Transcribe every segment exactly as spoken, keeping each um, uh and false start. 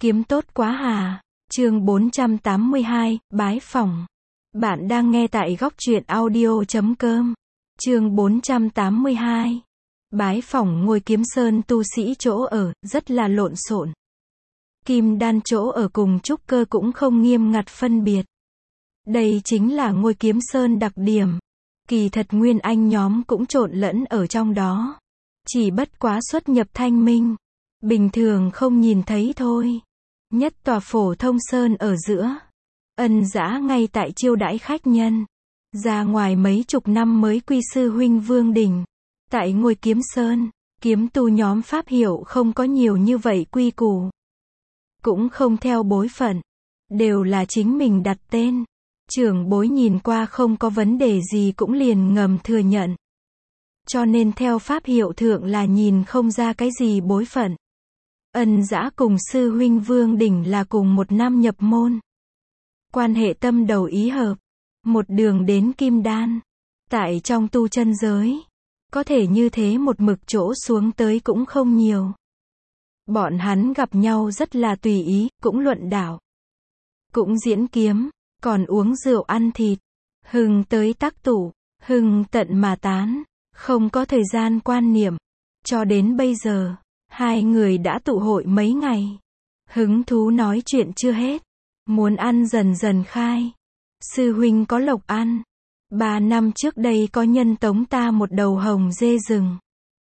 Kiếm tốt quá hà. Chương bốn trăm tám mươi hai, bái phỏng. Bạn đang nghe tại góc truyện audio chấm com. Chương bốn trăm tám mươi hai. Bái phỏng ngôi Kiếm Sơn tu sĩ chỗ ở, rất là lộn xộn. Kim đan chỗ ở cùng trúc cơ cũng không nghiêm ngặt phân biệt. Đây chính là ngôi Kiếm Sơn đặc điểm. Kỳ thật nguyên anh nhóm cũng trộn lẫn ở trong đó. Chỉ bất quá xuất nhập thanh minh. Bình thường không nhìn thấy thôi. Nhất tòa Phổ Thông Sơn ở giữa. Ân Dã ngay tại chiêu đãi khách nhân. Ra ngoài mấy chục năm mới quy sư huynh Vương Đình. Tại ngôi Kiếm Sơn, kiếm tu nhóm pháp hiệu không có nhiều như vậy quy củ. Cũng không theo bối phận. Đều là chính mình đặt tên. Trưởng bối nhìn qua không có vấn đề gì cũng liền ngầm thừa nhận. Cho nên theo pháp hiệu thượng là nhìn không ra cái gì bối phận. Ân Dã cùng sư huynh Vương Đình là cùng một năm nhập môn. Quan hệ tâm đầu ý hợp. Một đường đến kim đan. Tại trong tu chân giới. Có thể như thế một mực chỗ xuống tới cũng không nhiều. Bọn hắn gặp nhau rất là tùy ý, cũng luận đạo. Cũng diễn kiếm, còn uống rượu ăn thịt. Hưng tới tác tụ, hưng tận mà tán. Không có thời gian quan niệm. Cho đến bây giờ, hai người đã tụ hội mấy ngày. Hứng thú nói chuyện chưa hết. Muốn ăn dần dần khai. Sư huynh có lộc ăn. Ba năm trước đây có nhân tống ta một đầu hồng dê rừng.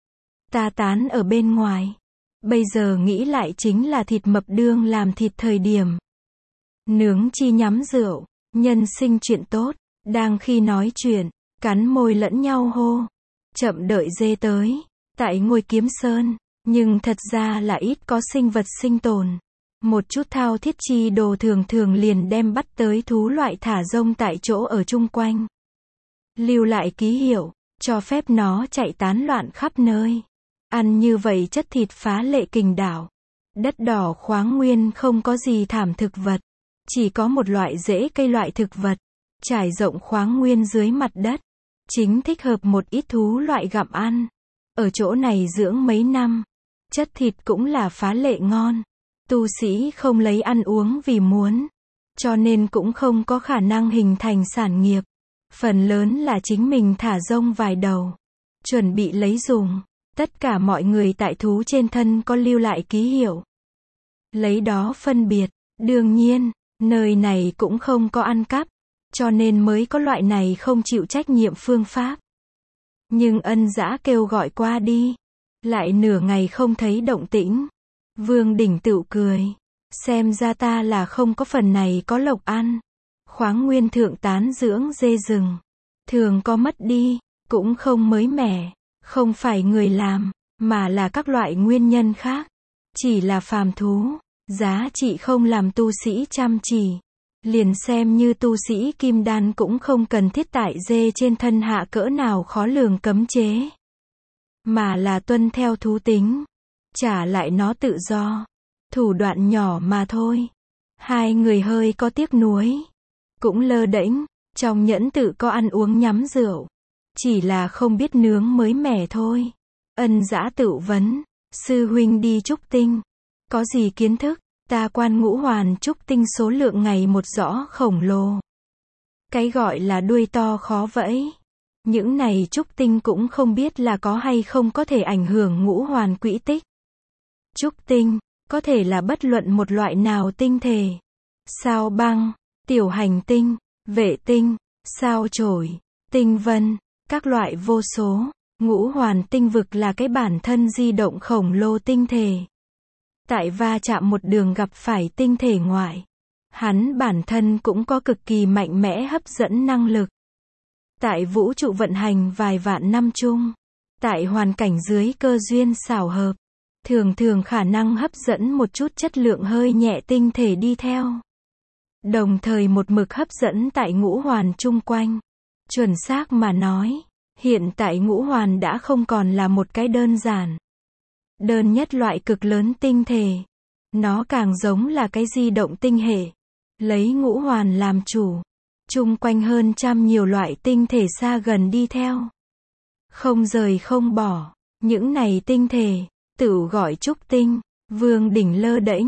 Ta tán ở bên ngoài. Bây giờ nghĩ lại chính là thịt mập đương làm thịt thời điểm. Nướng chi nhắm rượu. Nhân sinh chuyện tốt. Đang khi nói chuyện, cắn môi lẫn nhau hô. Chậm đợi dê tới. Tại ngôi Kiếm Sơn. Nhưng thật ra là ít có sinh vật sinh tồn. Một chút thao thiết chi đồ thường thường liền đem bắt tới thú loại thả rông tại chỗ ở chung quanh. Lưu lại ký hiệu, cho phép nó chạy tán loạn khắp nơi. Ăn như vậy chất thịt phá lệ kình đảo. Đất đỏ khoáng nguyên không có gì thảm thực vật. Chỉ có một loại rễ cây loại thực vật. Trải rộng khoáng nguyên dưới mặt đất. Chính thích hợp một ít thú loại gặm ăn. Ở chỗ này dưỡng mấy năm. Chất thịt cũng là phá lệ ngon. Tu sĩ không lấy ăn uống vì muốn. Cho nên cũng không có khả năng hình thành sản nghiệp. Phần lớn là chính mình thả rông vài đầu. Chuẩn bị lấy dùng. Tất cả mọi người tại thú trên thân có lưu lại ký hiệu. Lấy đó phân biệt. Đương nhiên, nơi này cũng không có ăn cắp. Cho nên mới có loại này không chịu trách nhiệm phương pháp. Nhưng Ân Dã kêu gọi qua đi. Lại nửa ngày không thấy động tĩnh. Vương Đình tự cười. Xem ra ta là không có phần này có lộc ăn. Khoáng nguyên thượng tán dưỡng dê rừng. Thường có mất đi. Cũng không mới mẻ. Không phải người làm. Mà là các loại nguyên nhân khác. Chỉ là phàm thú. Giá trị không làm tu sĩ chăm chỉ. Liền xem như tu sĩ kim đan cũng không cần thiết tại dê trên thân hạ cỡ nào khó lường cấm chế. Mà là tuân theo thú tính. Trả lại nó tự do. Thủ đoạn nhỏ mà thôi. Hai người hơi có tiếc nuối. Cũng lơ đễnh. Trong nhẫn tự có ăn uống nhắm rượu. Chỉ là không biết nướng mới mẻ thôi. Ân Dã tự vấn. Sư huynh đi trúc tinh. Có gì kiến thức? Ta quan ngũ hoàn trúc tinh số lượng ngày một rõ khổng lồ. Cái gọi là đuôi to khó vẫy. Những này trúc tinh cũng không biết là có hay không có thể ảnh hưởng ngũ hoàn quỹ tích. Trúc tinh, có thể là bất luận một loại nào tinh thể. Sao băng, tiểu hành tinh, vệ tinh, sao chổi, tinh vân, các loại vô số. Ngũ hoàn tinh vực là cái bản thân di động khổng lồ tinh thể. Tại va chạm một đường gặp phải tinh thể ngoại. Hắn bản thân cũng có cực kỳ mạnh mẽ hấp dẫn năng lực. Tại vũ trụ vận hành vài vạn năm chung. Tại hoàn cảnh dưới cơ duyên xảo hợp. Thường thường khả năng hấp dẫn một chút chất lượng hơi nhẹ tinh thể đi theo. Đồng thời một mực hấp dẫn tại ngũ hoàn chung quanh. Chuẩn xác mà nói. Hiện tại ngũ hoàn đã không còn là một cái đơn giản. Đơn nhất loại cực lớn tinh thể. Nó càng giống là cái di động tinh hệ. Lấy ngũ hoàn làm chủ. Chung quanh hơn trăm nhiều loại tinh thể xa gần đi theo. Không rời không bỏ. Những này tinh thể, tự gọi trúc tinh. Vương Đình lơ đễnh.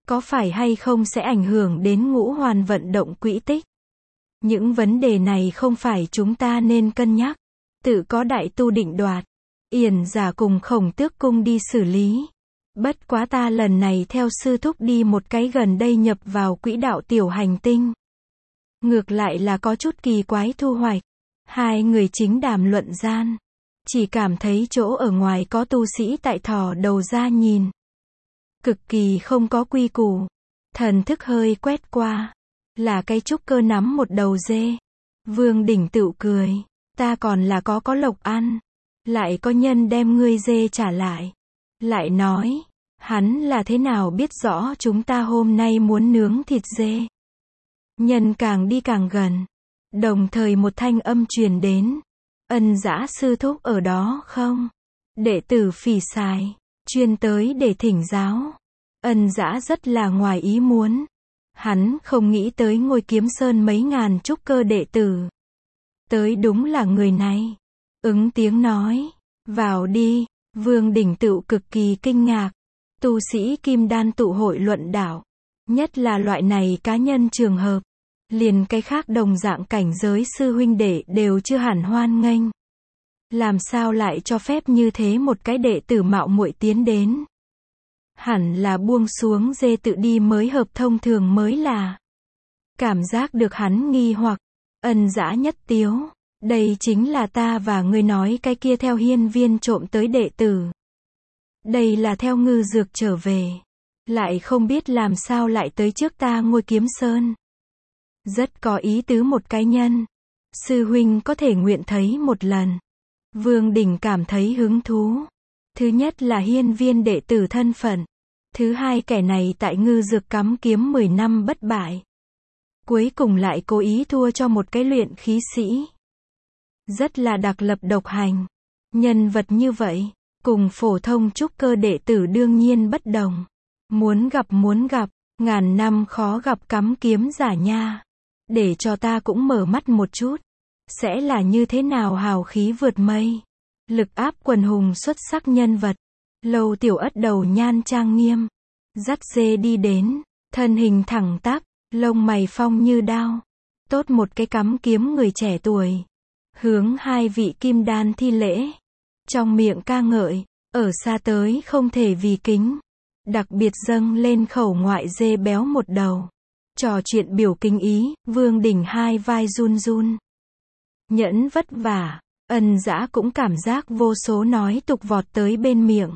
Có phải hay không sẽ ảnh hưởng đến ngũ hoàn vận động quỹ tích? Những vấn đề này không phải chúng ta nên cân nhắc. Tự có đại tu định đoạt. Yển giả cùng Khổng Tước cung đi xử lý. Bất quá ta lần này theo sư thúc đi một cái gần đây nhập vào quỹ đạo tiểu hành tinh. Ngược lại là có chút kỳ quái thu hoạch. Hai người chính đàm luận gian. Chỉ cảm thấy chỗ ở ngoài có tu sĩ tại thò đầu ra nhìn. Cực kỳ không có quy củ. Thần thức hơi quét qua. Là cái trúc cơ nắm một đầu dê. Vương Đỉnh tự cười. Ta còn là có có lộc ăn. Lại có nhân đem ngươi dê trả lại. Lại nói. Hắn là thế nào biết rõ chúng ta hôm nay muốn nướng thịt dê. Nhân càng đi càng gần. Đồng thời một thanh âm truyền đến. Ân Dã sư thúc ở đó không? Đệ tử Phỉ Sài. Chuyên tới để thỉnh giáo. Ân Dã rất là ngoài ý muốn. Hắn không nghĩ tới Ngôi Kiếm Sơn mấy ngàn trúc cơ đệ tử. Tới đúng là người này. Ứng tiếng nói. Vào đi. Vương Đỉnh Tựu cực kỳ kinh ngạc. Tu sĩ kim đan tụ hội luận đạo. Nhất là loại này cá nhân trường hợp. Liền cái khác đồng dạng cảnh giới sư huynh đệ đều chưa hẳn hoan nghênh. Làm sao lại cho phép như thế một cái đệ tử mạo muội tiến đến. Hẳn là buông xuống dê tự đi mới hợp thông thường mới là. Cảm giác được hắn nghi hoặc. Ân Dã nhất tiếu. Đây chính là ta và ngươi nói cái kia theo hiên viên trộm tới đệ tử. Đây là theo Ngư Dược trở về. Lại không biết làm sao lại tới trước ta Ngôi Kiếm Sơn. Rất có ý tứ một cái nhân. Sư huynh có thể nguyện thấy một lần. Vương Đình cảm thấy hứng thú. Thứ nhất là hiên viên đệ tử thân phận. Thứ hai kẻ này tại Ngư Dược cắm kiếm mười năm bất bại. Cuối cùng lại cố ý thua cho một cái luyện khí sĩ. Rất là đặc lập độc hành. Nhân vật như vậy, cùng phổ thông trúc cơ đệ tử đương nhiên bất đồng. Muốn gặp muốn gặp, ngàn năm khó gặp cắm kiếm giả nha. Để cho ta cũng mở mắt một chút. Sẽ là như thế nào hào khí vượt mây. Lực áp quần hùng xuất sắc nhân vật. Lâu Tiểu Ất đầu nhan trang nghiêm. Dắt dê đi đến. Thân hình thẳng tắp. Lông mày phong như đao. Tốt một cái cắm kiếm người trẻ tuổi. Hướng hai vị kim đan thi lễ. Trong miệng ca ngợi. Ở xa tới không thể vì kính. Đặc biệt dâng lên khẩu ngoại dê béo một đầu. Trò chuyện biểu kinh ý. Vương Đỉnh hai vai run run. Nhẫn vất vả. Ân Dã cũng cảm giác vô số nói tục vọt tới bên miệng.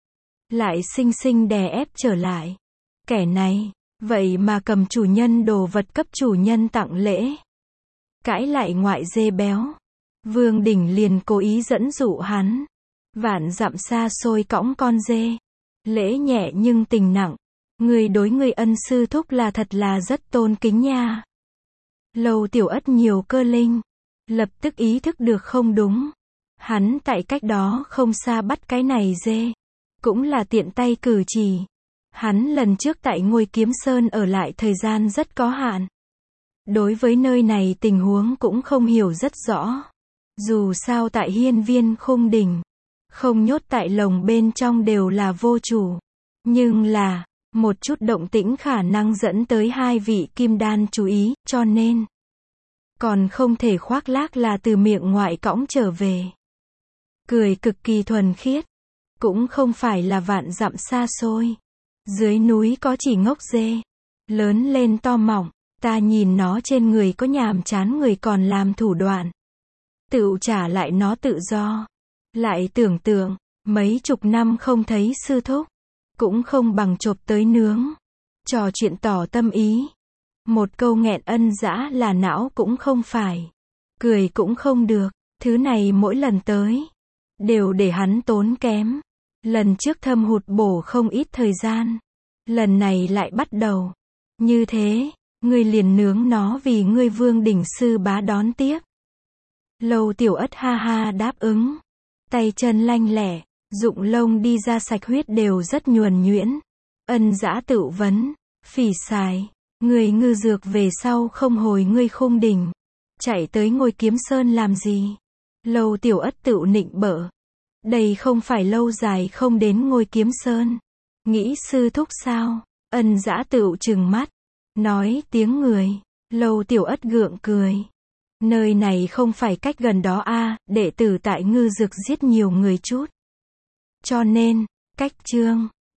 Lại xinh xinh đè ép trở lại. Kẻ này, vậy mà cầm chủ nhân đồ vật cấp chủ nhân tặng lễ. Cãi lại ngoại dê béo. Vương Đỉnh liền cố ý dẫn dụ hắn. Vạn dặm xa xôi cõng con dê. Lễ nhẹ nhưng tình nặng. Người đối người ân sư thúc là thật là rất tôn kính nha. Lâu Tiểu Ất nhiều cơ linh. Lập tức ý thức được không đúng. Hắn tại cách đó không xa bắt cái này dê. Cũng là tiện tay cử chỉ. Hắn lần trước tại Ngôi Kiếm Sơn ở lại thời gian rất có hạn. Đối với nơi này tình huống cũng không hiểu rất rõ. Dù sao tại hiên viên khung đỉnh. Không nhốt tại lồng bên trong đều là vô chủ. Nhưng là, một chút động tĩnh khả năng dẫn tới hai vị kim đan chú ý, cho nên. Còn không thể khoác lác là từ miệng ngoại cõng trở về. Cười cực kỳ thuần khiết. Cũng không phải là vạn dặm xa xôi. Dưới núi có chỉ ngốc dê. Lớn lên to mọng. Ta nhìn nó trên người có nhàm chán người còn làm thủ đoạn. Tự trả lại nó tự do. Lại tưởng tượng. Mấy chục năm không thấy sư thúc. Cũng không bằng chộp tới nướng. Trò chuyện tỏ tâm ý. Một câu nghẹn Ân Dã là não cũng không phải. Cười cũng không được. Thứ này mỗi lần tới. Đều để hắn tốn kém. Lần trước thâm hụt bổ không ít thời gian. Lần này lại bắt đầu. Như thế, ngươi liền nướng nó vì ngươi Vương Đỉnh sư bá đón tiếp. Lâu Tiểu Ất ha ha đáp ứng. Tay chân lanh lẹ, dụng lông đi ra sạch huyết đều rất nhuần nhuyễn. Ân Dã tự vấn. Phỉ Sài. Người Ngư Dược về sau không hồi ngươi khung đỉnh. Chạy tới Ngôi Kiếm Sơn làm gì? Lâu Tiểu Ất tự nịnh bợ. Đây không phải lâu dài không đến Ngôi Kiếm Sơn. Nghĩ sư thúc sao? Ân dã tựu trừng mắt. Nói tiếng người. Lâu Tiểu Ất gượng cười. Nơi này không phải cách gần đó a, đệ tử tại Ngư Dực giết nhiều người chút. Cho nên, cách Trương